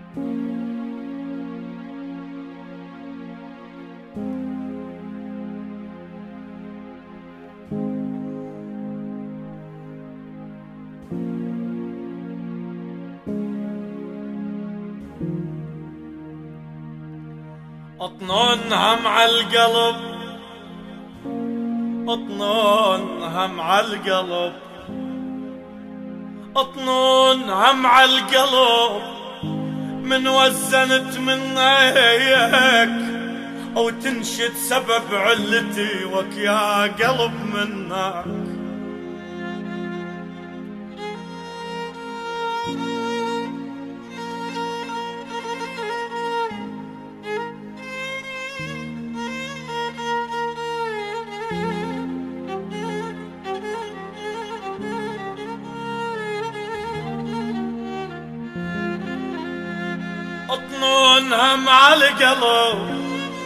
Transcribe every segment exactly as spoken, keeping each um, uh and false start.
اطنون هم عالقلب، اطنون هم عالقلب، اطنون هم عالقلب، من وزنت منك او تنشد سبب علتي وك يا قلب منك. اطنون هم عالقلب،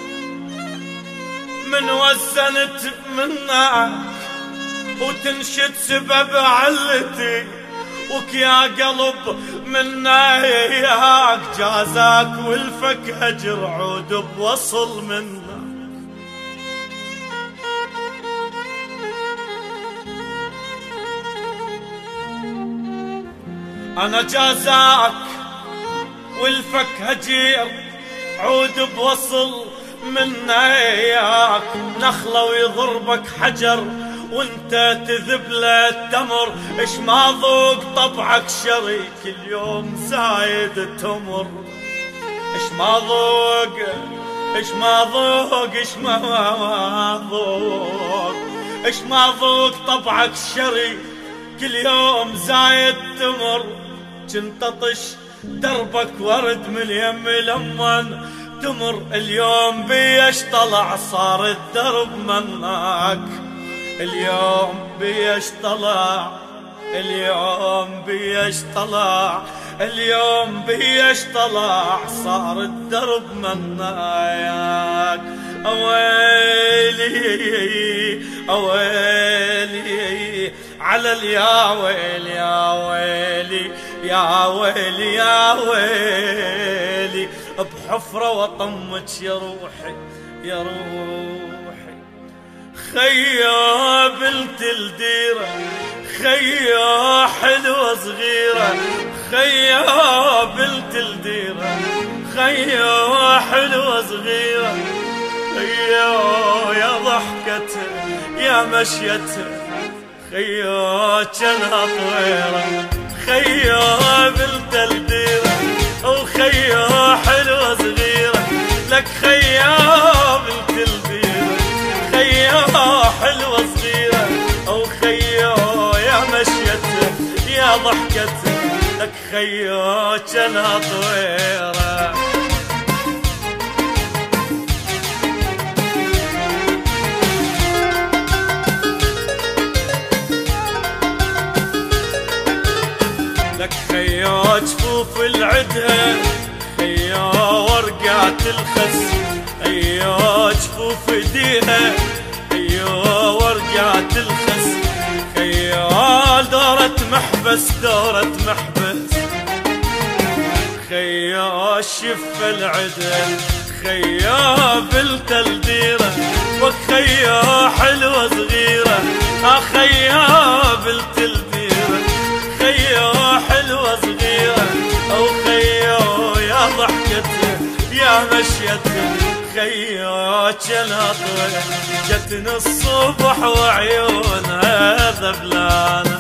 من وزنت منك وتنشد سبب علتي وك يا قلب منك، جازاك والفك هجر عود بوصل منك. انا جازاك والفك هجير عود بوصل منك، نخلة ويضربك حجر وانت تذب له التمر، اش ما ذوق طبعك شريك اليوم زايد تمر، اش ما ذوق اش ما ذوق اش ما ذوق اش ما ذوق طبعك شريك كل يوم زايد تمر. كنت طش دربك ورد من يم لمن تمر، اليوم بيش طلع صار الدرب منك، اليوم بيش طلع اليوم بيش طلع اليوم بيش طلع صار الدرب منك. اويلي اويلي على اليا ويل يا ويلي يا ويلي يا ويلي، بحفرة وطمك يا روحي يا روحي. خيا بنت الديرة خيا حلوة صغيرة، خيا بنت الديرة خيا حلوة صغيرة، خيا يا ضحكتها يا مشيتها، خيا جنها طويرة، خيا بنت الديرة وخيا حلوة صغيرة، لك خيا بنت الديرة خيا حلوة صغيرة، او خيا يا مشيتها يا ضحكتها، لك خيا جنها طويرة. لك خيا جفوف العدها خيا ورقات الخس، خيا جفوف ايديها خيا ورقات الخس، خيا دورة محبس دورة محبس، خيا شف العدل خيا بنت الديرة وخيا حلوة صغيرة، خيا بنت الديرة خيا حلوة صغيرة، او خيا يا ضحكتها يا مشيتها، خيا جنها طويلة، جتني الصبح وعيونها ذبلانة،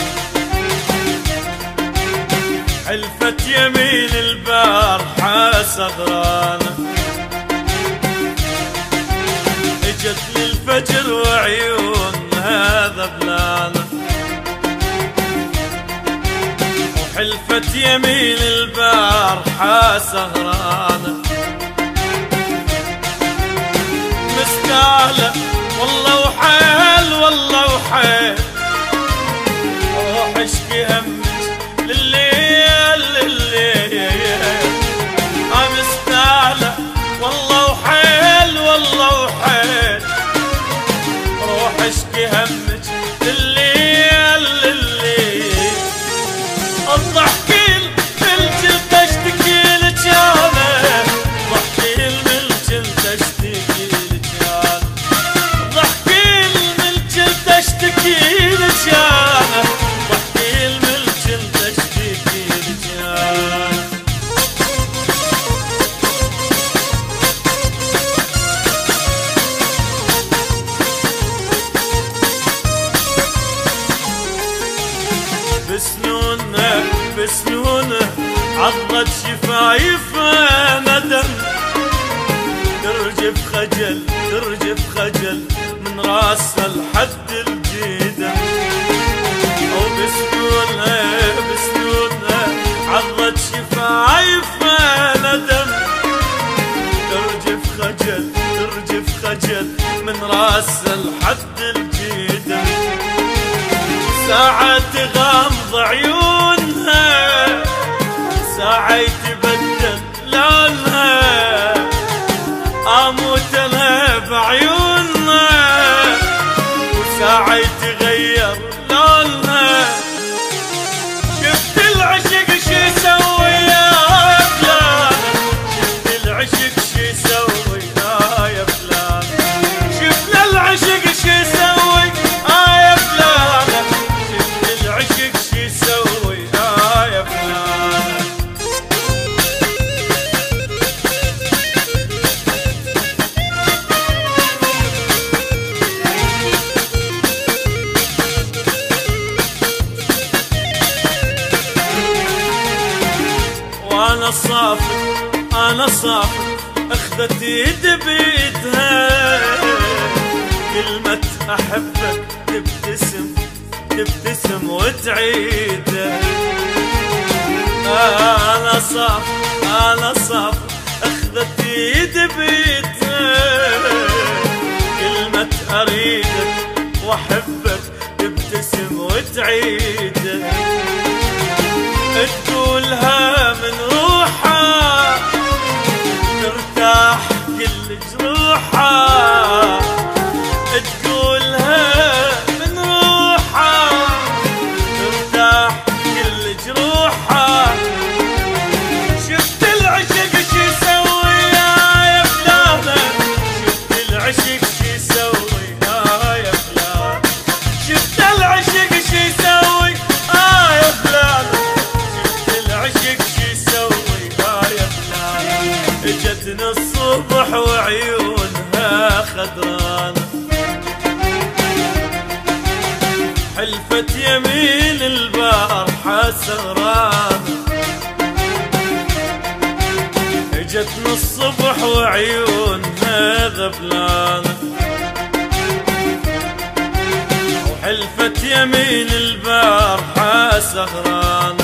حلفت يمين البارحة سهرانة، اجت للفجر وعيونها ذبلانة، حلفت يمين البارحة سهرانة، مستاهلة والله وحيل والله وحيل، روح اشكي همك لليل لليل، مستاهلة والله وحيل والله وحيل، روح اشكي همك لليل لليل، الضحكيل بالجلد اشتكيلك تشتكي لجانه واحكي الملك انت تشتكي لجانه. بسنونه بسنونه عضت شفايفه ندم، ترجف خجل ترجف خجل من راسها لحد الجدم. وبسنونه بسنونه عضت شفايفه ندم، ترجف خجل ترجف خجل من راسها لحد الجدم. ساعة تغمض عيونها ساعة يتبدل لونها، اموت انا بعيونها وساعة يتغير لونها. شفت العشق شي يسوي يا فلان، شفت العشق شي يسوي يا فلان، شفت العشق شي يسوي يا فلان، شفت العشق شي يسوي يا فلان. وانا صافي انا صافي اخذت يد بيدها، كلمة احبك تبتسم تبتسم وتعيدها. انا صافي انا صافي اخذت يد بيدها، كلمة اريدك واحبك تبتسم وتعيدها. تقولها من روحها ترتاح كل جروحها، تقولها من روحها ترتاح كل جروحها. شفت العشق شي يسوي يا فلانة، شفت العشق شي يسوي يا فلانة، شفت العشق شي يسوي يا فلانة، العشق شي يسوي يا فلان. اجتني الصبح وعيونها خضرانة، حلفت يمين البارحة سهرانة. اجتني الصبح وعيونها غفلانة، وحلفت يمين البارحة سهرانة.